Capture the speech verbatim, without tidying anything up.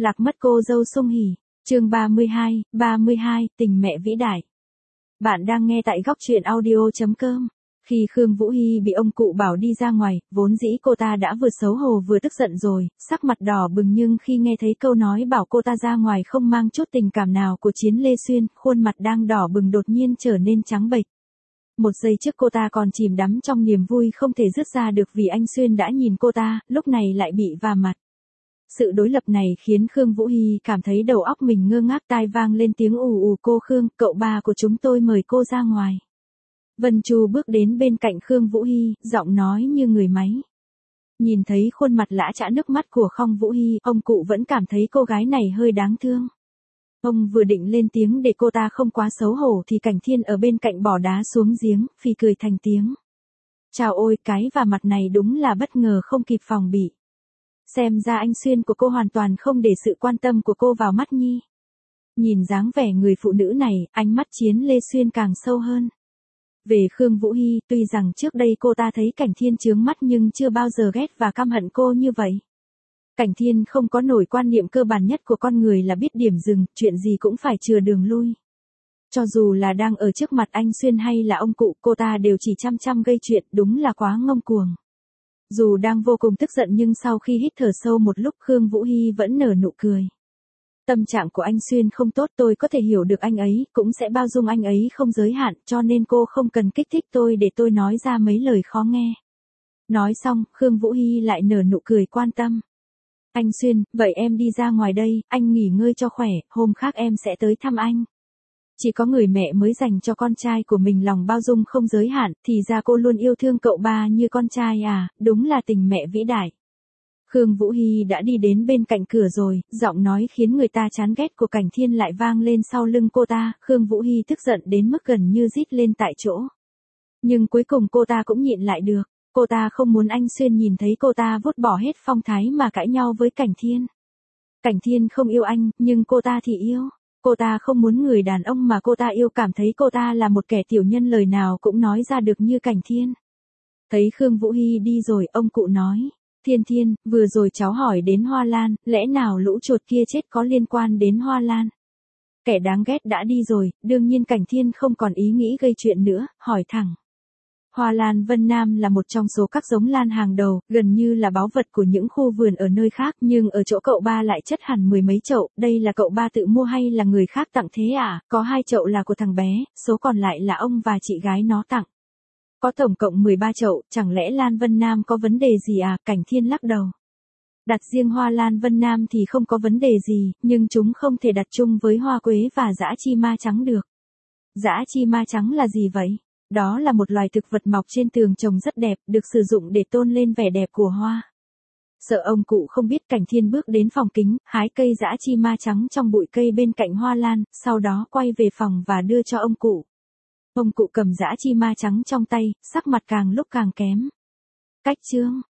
Lạc mất cô dâu Sung Hỉ. Chương ba mươi hai, ba mươi hai, tình mẹ vĩ đại. Bạn đang nghe tại góc truyện audio chấm com. Khi Khương Vũ Hi bị ông cụ bảo đi ra ngoài, vốn dĩ cô ta đã vừa xấu hổ vừa tức giận rồi, sắc mặt đỏ bừng, nhưng khi nghe thấy câu nói bảo cô ta ra ngoài không mang chút tình cảm nào của Chiến Lê Xuyên, khuôn mặt đang đỏ bừng đột nhiên trở nên trắng bệch. Một giây trước cô ta còn chìm đắm trong niềm vui không thể dứt ra được vì anh Xuyên đã nhìn cô ta, lúc này lại bị vả mặt. Sự đối lập này khiến Khương Vũ Hi cảm thấy đầu óc mình ngơ ngác, tai vang lên tiếng ù ù, cô Khương, cậu ba của chúng tôi mời cô ra ngoài. Vân Chu bước đến bên cạnh Khương Vũ Hi, giọng nói như người máy. Nhìn thấy khuôn mặt lã chã nước mắt của Khương Vũ Hi, ông cụ vẫn cảm thấy cô gái này hơi đáng thương. Ông vừa định lên tiếng để cô ta không quá xấu hổ thì Cảnh Thiên ở bên cạnh bỏ đá xuống giếng, phì cười thành tiếng. Chào ôi, cái vả mặt này đúng là bất ngờ không kịp phòng bị. Xem ra anh Xuyên của cô hoàn toàn không để sự quan tâm của cô vào mắt nhi. Nhìn dáng vẻ người phụ nữ này, ánh mắt Chiến Lê Xuyên càng sâu hơn. Về Khương Vũ Hi, tuy rằng trước đây cô ta thấy Cảnh Thiên chướng mắt nhưng chưa bao giờ ghét và căm hận cô như vậy. Cảnh Thiên không có nổi quan niệm cơ bản nhất của con người là biết điểm dừng, chuyện gì cũng phải chừa đường lui. Cho dù là đang ở trước mặt anh Xuyên hay là ông cụ, cô ta đều chỉ chăm chăm gây chuyện, đúng là quá ngông cuồng. Dù đang vô cùng tức giận nhưng sau khi hít thở sâu một lúc, Khương Vũ Hi vẫn nở nụ cười. Tâm trạng của anh Xuyên không tốt, tôi có thể hiểu được anh ấy, cũng sẽ bao dung anh ấy không giới hạn, cho nên cô không cần kích thích tôi để tôi nói ra mấy lời khó nghe. Nói xong, Khương Vũ Hi lại nở nụ cười quan tâm. Anh Xuyên, vậy em đi ra ngoài đây, anh nghỉ ngơi cho khỏe, hôm khác em sẽ tới thăm anh. Chỉ có người mẹ mới dành cho con trai của mình lòng bao dung không giới hạn, thì ra cô luôn yêu thương cậu ba như con trai à, đúng là tình mẹ vĩ đại. Khương Vũ Hi đã đi đến bên cạnh cửa rồi, giọng nói khiến người ta chán ghét của Cảnh Thiên lại vang lên sau lưng cô ta, Khương Vũ Hi tức giận đến mức gần như rít lên tại chỗ. Nhưng cuối cùng cô ta cũng nhịn lại được, cô ta không muốn anh Xuyên nhìn thấy cô ta vứt bỏ hết phong thái mà cãi nhau với Cảnh Thiên. Cảnh Thiên không yêu anh, nhưng cô ta thì yêu. Cô ta không muốn người đàn ông mà cô ta yêu cảm thấy cô ta là một kẻ tiểu nhân, lời nào cũng nói ra được như Cảnh Thiên. Thấy Khương Vũ Hi đi rồi, ông cụ nói, Thiên Thiên, vừa rồi cháu hỏi đến Hoa Lan, lẽ nào lũ chuột kia chết có liên quan đến Hoa Lan? Kẻ đáng ghét đã đi rồi, đương nhiên Cảnh Thiên không còn ý nghĩ gây chuyện nữa, hỏi thẳng. Hoa Lan Vân Nam là một trong số các giống lan hàng đầu, gần như là báu vật của những khu vườn ở nơi khác, nhưng ở chỗ cậu ba lại chất hẳn mười mấy chậu, đây là cậu ba tự mua hay là người khác tặng thế à? Có hai chậu là của thằng bé, số còn lại là ông và chị gái nó tặng. Có tổng cộng mười ba chậu, chẳng lẽ Lan Vân Nam có vấn đề gì à? Cảnh Thiên lắc đầu. Đặt riêng hoa Lan Vân Nam thì không có vấn đề gì, nhưng chúng không thể đặt chung với hoa quế và dã chi ma trắng được. Dã chi ma trắng là gì vậy? Đó là một loài thực vật mọc trên tường trồng rất đẹp, được sử dụng để tôn lên vẻ đẹp của hoa. Sợ ông cụ không biết, Cảnh Thiên bước đến phòng kính, hái cây dã chi ma trắng trong bụi cây bên cạnh hoa lan, sau đó quay về phòng và đưa cho ông cụ. Ông cụ cầm dã chi ma trắng trong tay, sắc mặt càng lúc càng kém. Cách chương